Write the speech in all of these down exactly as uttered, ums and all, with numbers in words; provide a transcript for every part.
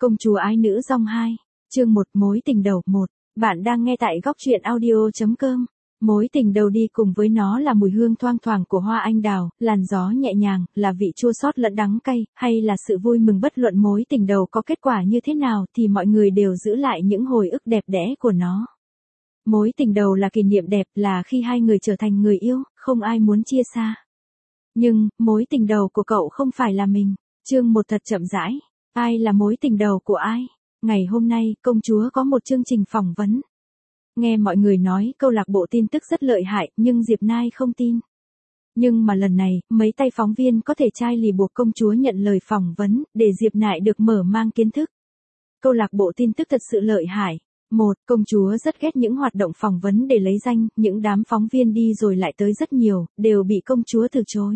Công chúa ái nữ dòng hai, chương một mối tình đầu một. Bạn đang nghe tại góc truyện audio.com. Mối tình đầu đi cùng với nó là mùi hương thoang thoảng của hoa anh đào, làn gió nhẹ nhàng, là vị chua xót lẫn đắng cay, hay là sự vui mừng. Bất luận mối tình đầu có kết quả như thế nào thì mọi người đều giữ lại những hồi ức đẹp đẽ của nó. Mối tình đầu là kỷ niệm đẹp, là khi hai người trở thành người yêu, không ai muốn chia xa. Nhưng, mối tình đầu của cậu không phải là mình. Chương một thật chậm rãi. Ai là mối tình đầu của ai? Ngày hôm nay, công chúa có một chương trình phỏng vấn. Nghe mọi người nói câu lạc bộ tin tức rất lợi hại, nhưng Diệp Nai không tin. Nhưng mà lần này, mấy tay phóng viên có thể chai lì buộc công chúa nhận lời phỏng vấn, để Diệp Nai được mở mang kiến thức. Câu lạc bộ tin tức thật sự lợi hại. Một, công chúa rất ghét những hoạt động phỏng vấn để lấy danh, những đám phóng viên đi rồi lại tới rất nhiều, đều bị công chúa từ chối.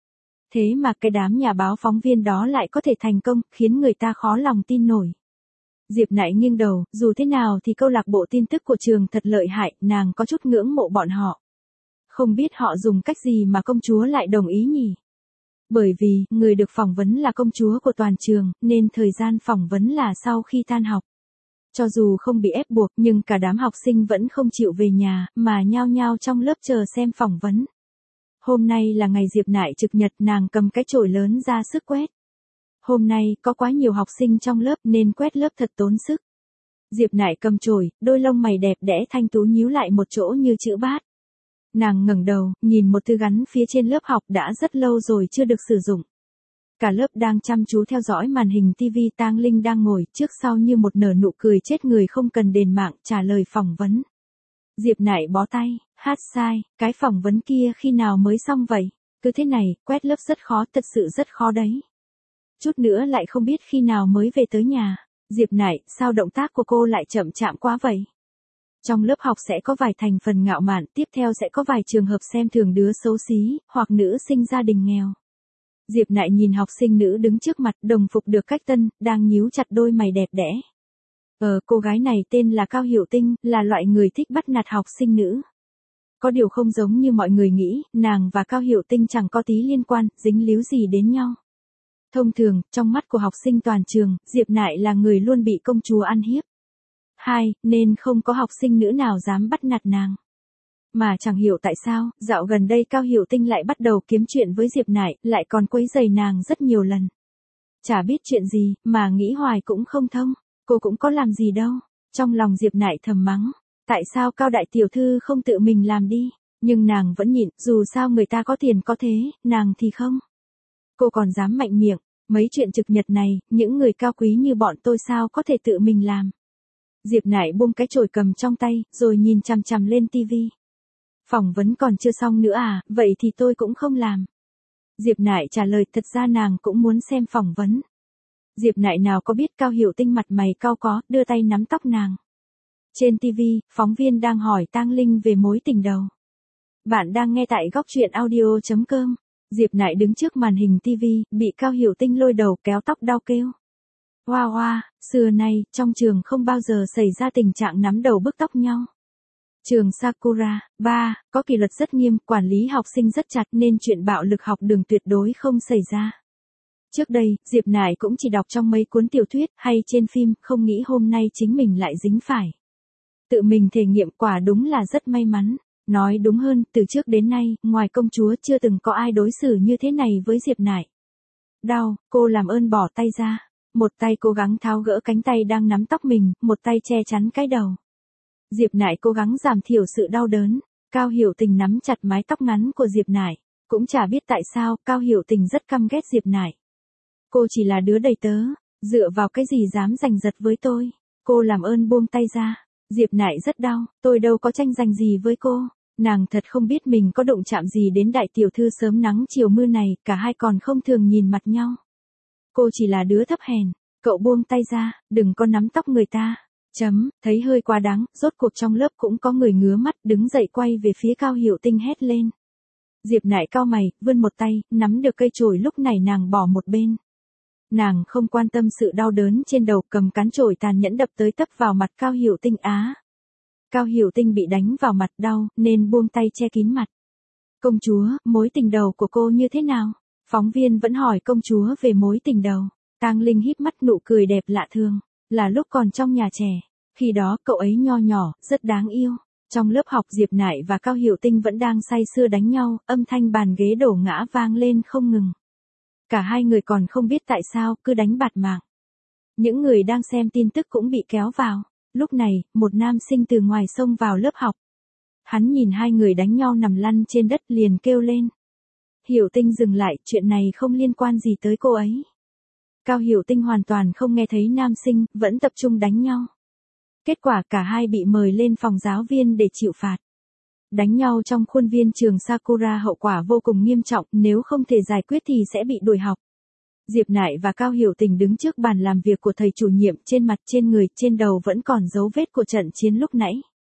Thế mà cái đám nhà báo phóng viên đó lại có thể thành công, khiến người ta khó lòng tin nổi. Diệp Nại nghiêng đầu, dù thế nào thì câu lạc bộ tin tức của trường thật lợi hại, nàng có chút ngưỡng mộ bọn họ. Không biết họ dùng cách gì mà công chúa lại đồng ý nhỉ? Bởi vì, người được phỏng vấn là công chúa của toàn trường, nên thời gian phỏng vấn là sau khi tan học. Cho dù không bị ép buộc, nhưng cả đám học sinh vẫn không chịu về nhà, mà nhao nhao trong lớp chờ xem phỏng vấn. Hôm nay là ngày Diệp Nại trực nhật, nàng cầm cái chổi lớn ra sức quét. Hôm nay, có quá nhiều học sinh trong lớp nên quét lớp thật tốn sức. Diệp Nại cầm chổi, đôi lông mày đẹp đẽ thanh tú nhíu lại một chỗ như chữ bát. Nàng ngẩng đầu, nhìn một thư gắn phía trên lớp học đã rất lâu rồi chưa được sử dụng. Cả lớp đang chăm chú theo dõi màn hình tivi. Tang Linh đang ngồi trước sau như một nở nụ cười chết người không cần đền mạng, trả lời phỏng vấn. Diệp Nại bó tay, hát sai, cái phỏng vấn kia khi nào mới xong vậy? Cứ thế này, quét lớp rất khó, thật sự rất khó đấy. Chút nữa lại không biết khi nào mới về tới nhà. Diệp Nại, sao động tác của cô lại chậm chạm quá vậy? Trong lớp học sẽ có vài thành phần ngạo mạn, tiếp theo sẽ có vài trường hợp xem thường đứa xấu xí, hoặc nữ sinh gia đình nghèo. Diệp Nại nhìn học sinh nữ đứng trước mặt, đồng phục được cách tân, đang nhíu chặt đôi mày đẹp đẽ. Ờ, cô gái này tên là Cao Hiểu Tinh, là loại người thích bắt nạt học sinh nữ. Có điều không giống như mọi người nghĩ, nàng và Cao Hiểu Tinh chẳng có tí liên quan, dính líu gì đến nhau. Thông thường, trong mắt của học sinh toàn trường, Diệp Nại là người luôn bị công chúa ăn hiếp. Hai, nên không có học sinh nữ nào dám bắt nạt nàng. Mà chẳng hiểu tại sao, dạo gần đây Cao Hiểu Tinh lại bắt đầu kiếm chuyện với Diệp Nại, lại còn quấy rầy nàng rất nhiều lần. Chả biết chuyện gì, mà nghĩ hoài cũng không thông, cô cũng có làm gì đâu. Trong lòng Diệp Nại thầm mắng, tại sao Cao đại tiểu thư không tự mình làm đi, nhưng nàng vẫn nhịn, dù sao người ta có tiền có thế, nàng thì không. Cô còn dám mạnh miệng, mấy chuyện trực nhật này, những người cao quý như bọn tôi sao có thể tự mình làm. Diệp Nại buông cái chổi cầm trong tay, rồi nhìn chằm chằm lên tivi. Phỏng vấn còn chưa xong nữa à, vậy thì tôi cũng không làm. Diệp Nại trả lời, thật ra nàng cũng muốn xem phỏng vấn. Diệp Nại nào có biết Cao Hiểu Tinh mặt mày cau có, đưa tay nắm tóc nàng. Trên tivi, phóng viên đang hỏi Tang Linh về mối tình đầu. Bạn đang nghe tại góc truyện audio.com. Diệp Nại đứng trước màn hình tivi, bị Cao Hiểu Tinh lôi đầu kéo tóc đau kêu. Hoa hoa, xưa nay, trong trường không bao giờ xảy ra tình trạng nắm đầu bức tóc nhau. Trường Sakura, ba, có kỷ luật rất nghiêm, quản lý học sinh rất chặt nên chuyện bạo lực học đường tuyệt đối không xảy ra. Trước đây, Diệp Nại cũng chỉ đọc trong mấy cuốn tiểu thuyết hay trên phim, không nghĩ hôm nay chính mình lại dính phải. Tự mình thể nghiệm, quả đúng là rất may mắn. Nói đúng hơn, từ trước đến nay, ngoài công chúa chưa từng có ai đối xử như thế này với Diệp Nại. Đau, cô làm ơn bỏ tay ra. Một tay cố gắng tháo gỡ cánh tay đang nắm tóc mình, một tay che chắn cái đầu. Diệp Nại cố gắng giảm thiểu sự đau đớn. Cao Hiểu Tình nắm chặt mái tóc ngắn của Diệp Nại. Cũng chả biết tại sao, Cao Hiểu Tình rất căm ghét Diệp Nại. Cô chỉ là đứa đầy tớ, dựa vào cái gì dám giành giật với tôi. Cô làm ơn buông tay ra. Diệp Nại rất đau, tôi đâu có tranh giành gì với cô. Nàng thật không biết mình có động chạm gì đến đại tiểu thư sớm nắng chiều mưa này, cả hai còn không thường nhìn mặt nhau. Cô chỉ là đứa thấp hèn, cậu buông tay ra, đừng có nắm tóc người ta. Chấm, thấy hơi quá đáng, rốt cuộc trong lớp cũng có người ngứa mắt, đứng dậy quay về phía Cao Hiểu Tinh hét lên. Diệp Nại cau mày, vươn một tay, nắm được cây chổi lúc này nàng bỏ một bên. Nàng không quan tâm sự đau đớn trên đầu, cầm cán chổi tàn nhẫn đập tới tấp vào mặt Cao Hiểu Tinh. Á. Cao Hiểu Tinh bị đánh vào mặt đau, nên buông tay che kín mặt. Công chúa, mối tình đầu của cô như thế nào? Phóng viên vẫn hỏi công chúa về mối tình đầu. Tang Linh híp mắt nụ cười đẹp lạ thường, là lúc còn trong nhà trẻ, khi đó cậu ấy nho nhỏ, rất đáng yêu. Trong lớp học Diệp Nại và Cao Hiểu Tinh vẫn đang say sưa đánh nhau, âm thanh bàn ghế đổ ngã vang lên không ngừng. Cả hai người còn không biết tại sao cứ đánh bạt mạng. Những người đang xem tin tức cũng bị kéo vào. Lúc này, một nam sinh từ ngoài xông vào lớp học. Hắn nhìn hai người đánh nhau nằm lăn trên đất liền kêu lên. Hiểu Tinh dừng lại, chuyện này không liên quan gì tới cô ấy. Cao Hiểu Tinh hoàn toàn không nghe thấy nam sinh, vẫn tập trung đánh nhau. Kết quả cả hai bị mời lên phòng giáo viên để chịu phạt. Đánh nhau trong khuôn viên trường Sakura hậu quả vô cùng nghiêm trọng, nếu không thể giải quyết thì sẽ bị đuổi học. Diệp Nại và Cao Hiểu Tình đứng trước bàn làm việc của thầy chủ nhiệm, trên mặt, trên người, trên đầu vẫn còn dấu vết của trận chiến lúc nãy.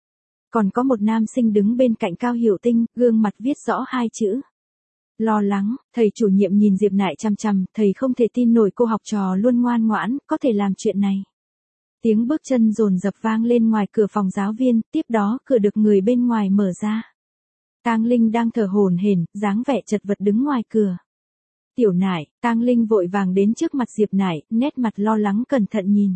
Còn có một nam sinh đứng bên cạnh Cao Hiểu Tinh, gương mặt viết rõ hai chữ. Lo lắng. Thầy chủ nhiệm nhìn Diệp Nại chằm chằm, thầy không thể tin nổi cô học trò luôn ngoan ngoãn, có thể làm chuyện này. Tiếng bước chân dồn dập vang lên ngoài cửa phòng giáo viên, tiếp đó cửa được người bên ngoài mở ra. Tang Linh đang thở hổn hển, dáng vẻ chật vật đứng ngoài cửa. Tiểu Nại. Tang Linh vội vàng đến trước mặt Diệp Nại, nét mặt lo lắng cẩn thận nhìn.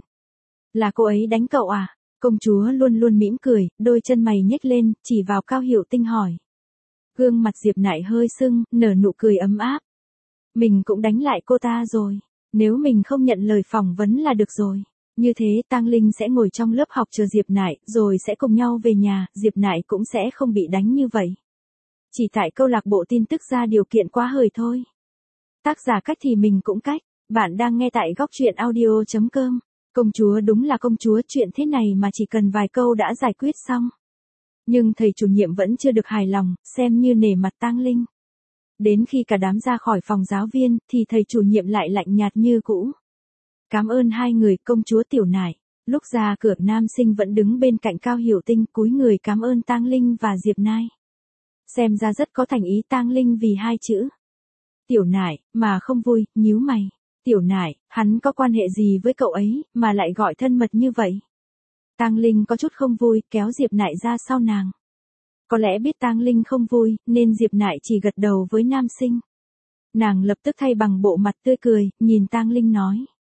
Là cô ấy đánh cậu à? Công chúa luôn luôn mỉm cười, đôi chân mày nhếch lên, chỉ vào Cao Hiểu Tinh hỏi. Gương mặt Diệp Nại hơi sưng, nở nụ cười ấm áp. Mình cũng đánh lại cô ta rồi. Nếu mình không nhận lời phỏng vấn là được rồi. Như thế Tang Linh sẽ ngồi trong lớp học chờ Diệp Nại, rồi sẽ cùng nhau về nhà, Diệp Nại cũng sẽ không bị đánh như vậy. Chỉ tại câu lạc bộ tin tức ra điều kiện quá hời thôi. Tác giả cách thì mình cũng cách. Bạn đang nghe tại góc truyện audio chấm com. Công chúa đúng là công chúa, chuyện thế này mà chỉ cần vài câu đã giải quyết xong. Nhưng thầy chủ nhiệm vẫn chưa được hài lòng, xem như nể mặt Tang Linh. Đến khi cả đám ra khỏi phòng giáo viên, thì thầy chủ nhiệm lại lạnh nhạt như cũ. Cảm ơn hai người, công chúa Tiểu Nại. Lúc ra cửa, nam sinh vẫn đứng bên cạnh Cao Hiểu Tinh, cúi người cảm ơn Tang Linh và Diệp Nai. Xem ra rất có thành ý. Tang Linh vì hai chữ Tiểu Nại mà không vui, nhíu mày. Tiểu Nại, hắn có quan hệ gì với cậu ấy, mà lại gọi thân mật như vậy? Tang Linh có chút không vui, kéo Diệp Nại ra sau nàng. Có lẽ biết Tang Linh không vui, nên Diệp Nại chỉ gật đầu với nam sinh. Nàng lập tức thay bằng bộ mặt tươi cười, nhìn Tang Linh nói.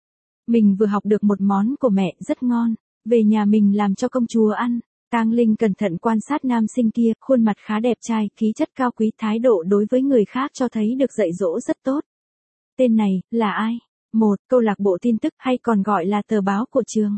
Mình vừa học được một món của mẹ rất ngon, về nhà mình làm cho công chúa ăn. Tang Linh cẩn thận quan sát nam sinh kia, khuôn mặt khá đẹp trai, khí chất cao quý, thái độ đối với người khác cho thấy được dạy dỗ rất tốt. Tên này, là ai? Một, câu lạc bộ tin tức hay còn gọi là tờ báo của trường.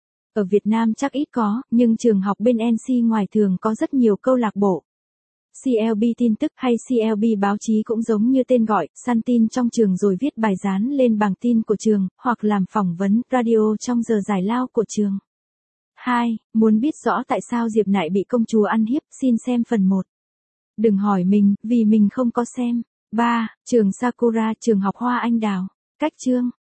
Ở Việt Nam chắc ít có, nhưng trường học bên en xê ngoài thường có rất nhiều câu lạc bộ. xê lờ bê tin tức hay xê lờ bê báo chí cũng giống như tên gọi, săn tin trong trường rồi viết bài dán lên bảng tin của trường, hoặc làm phỏng vấn, radio trong giờ giải lao của trường. hai. Muốn biết rõ tại sao Diệp Nại bị công chúa ăn hiếp, xin xem phần một. Đừng hỏi mình, vì mình không có xem. ba. Trường Sakura, trường học Hoa Anh Đào. Cách chương.